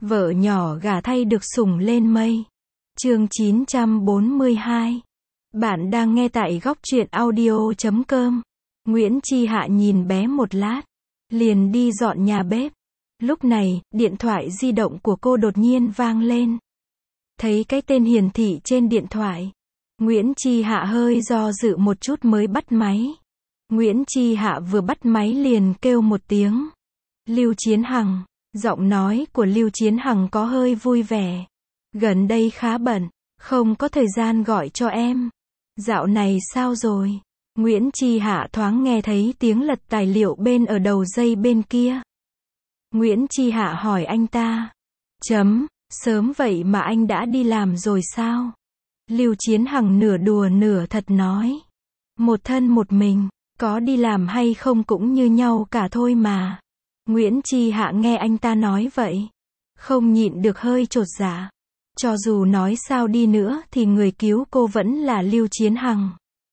Vợ nhỏ gả thay được sủng lên mây. Chương 942. Bạn đang nghe tại góc truyện audio.com. Nguyễn Chi Hạ nhìn bé một lát, liền đi dọn nhà bếp. Lúc này, điện thoại di động của cô đột nhiên vang lên. Thấy cái tên hiển thị trên điện thoại, Nguyễn Chi Hạ hơi do dự một chút mới bắt máy. Nguyễn Chi Hạ vừa bắt máy liền kêu một tiếng. Lưu Chiến Hằng. Giọng nói của Lưu Chiến Hằng có hơi vui vẻ. Gần đây khá bận, không có thời gian gọi cho em. Dạo này sao rồi? Nguyễn Chi Hạ thoáng nghe thấy tiếng lật tài liệu bên ở đầu dây bên kia. Nguyễn Chi Hạ hỏi anh ta. Sớm vậy mà anh đã đi làm rồi sao? Lưu Chiến Hằng nửa đùa nửa thật nói. Một thân một mình, có đi làm hay không cũng như nhau cả thôi mà. Nguyễn Chi Hạ nghe anh ta nói vậy, không nhịn được hơi chột dạ. Cho dù nói sao đi nữa thì người cứu cô vẫn là Lưu Chiến Hằng.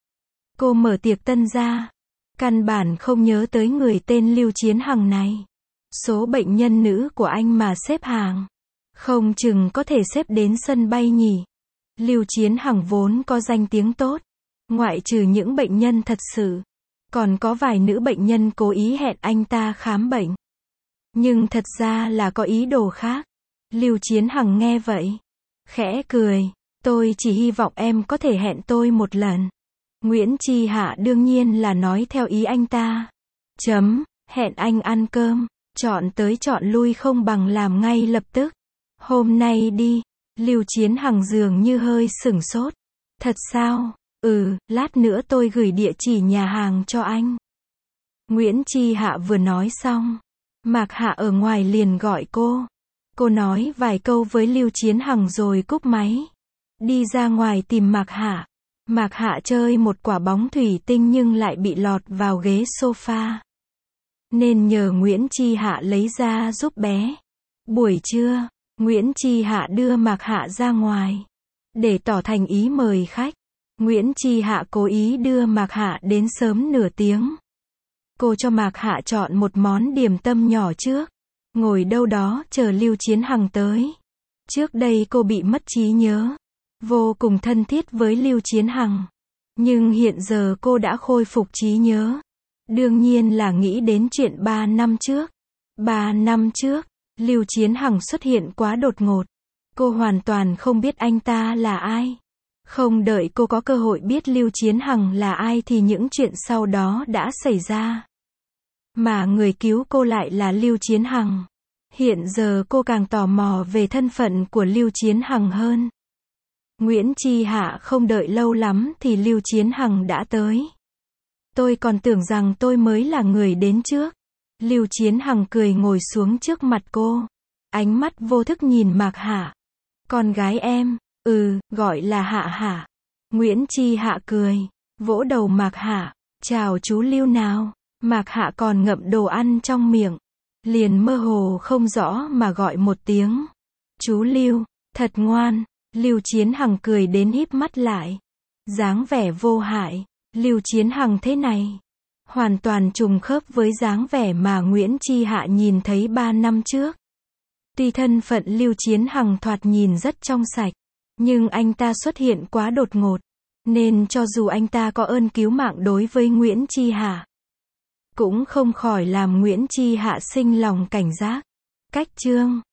Cô mở tiệc tân ra, căn bản không nhớ tới người tên Lưu Chiến Hằng này. Số bệnh nhân nữ của anh mà xếp hàng, không chừng có thể xếp đến sân bay nhỉ. Lưu Chiến Hằng vốn có danh tiếng tốt, ngoại trừ những bệnh nhân thật sự, còn có vài nữ bệnh nhân cố ý hẹn anh ta khám bệnh. Nhưng thật ra là có ý đồ khác. Lưu Chiến Hằng nghe vậy, khẽ cười. Tôi chỉ hy vọng em có thể hẹn tôi một lần. Nguyễn Chi Hạ đương nhiên là nói theo ý anh ta. Hẹn anh ăn cơm, chọn tới chọn lui không bằng làm ngay lập tức. Hôm nay đi. Lưu Chiến Hằng dường như hơi sửng sốt. Thật sao? Lát nữa tôi gửi địa chỉ nhà hàng cho anh. Nguyễn Chi Hạ vừa nói xong, Mạc Hạ ở ngoài liền gọi cô. Cô nói vài câu với Lưu Chiến Hằng rồi cúp máy. Đi ra ngoài tìm Mạc Hạ. Mạc Hạ chơi một quả bóng thủy tinh nhưng lại bị lọt vào ghế sofa. Nên nhờ Nguyễn Chi Hạ lấy ra giúp bé. Buổi trưa, Nguyễn Chi Hạ đưa Mạc Hạ ra ngoài. Để tỏ thành ý mời khách, Nguyễn Chi Hạ cố ý đưa Mạc Hạ đến sớm nửa tiếng. Cô cho Mạc Hạ chọn một món điểm tâm nhỏ trước, ngồi đâu đó chờ Lưu Chiến Hằng tới. Trước đây cô bị mất trí nhớ, vô cùng thân thiết với Lưu Chiến Hằng. Nhưng hiện giờ cô đã khôi phục trí nhớ. Đương nhiên là nghĩ đến chuyện 3 năm trước. 3 năm trước, Lưu Chiến Hằng xuất hiện quá đột ngột. Cô hoàn toàn không biết anh ta là ai. Không đợi cô có cơ hội biết Lưu Chiến Hằng là ai thì những chuyện sau đó đã xảy ra. Mà người cứu cô lại là Lưu Chiến Hằng. Hiện giờ cô càng tò mò về thân phận của Lưu Chiến Hằng hơn. Nguyễn Chi Hạ không đợi lâu lắm thì Lưu Chiến Hằng đã tới. Tôi còn tưởng rằng tôi mới là người đến trước. Lưu Chiến Hằng cười ngồi xuống trước mặt cô. Ánh mắt vô thức nhìn Mạc Hạ. Con gái em, gọi là Hạ hả? Nguyễn Chi Hạ cười, vỗ đầu Mạc Hạ. Chào chú Lưu nào. Mạc Hạ còn ngậm đồ ăn trong miệng, liền mơ hồ không rõ mà gọi một tiếng. Chú Lưu, thật ngoan. Lưu Chiến Hằng cười đến híp mắt lại. Dáng vẻ vô hại. Lưu Chiến Hằng thế này, hoàn toàn trùng khớp với dáng vẻ mà Nguyễn Chi Hạ nhìn thấy 3 năm trước. Tuy thân phận Lưu Chiến Hằng thoạt nhìn rất trong sạch, nhưng anh ta xuất hiện quá đột ngột, nên cho dù anh ta có ơn cứu mạng đối với Nguyễn Chi Hạ, cũng không khỏi làm Nguyễn Chi Hạ sinh lòng cảnh giác. Cách chương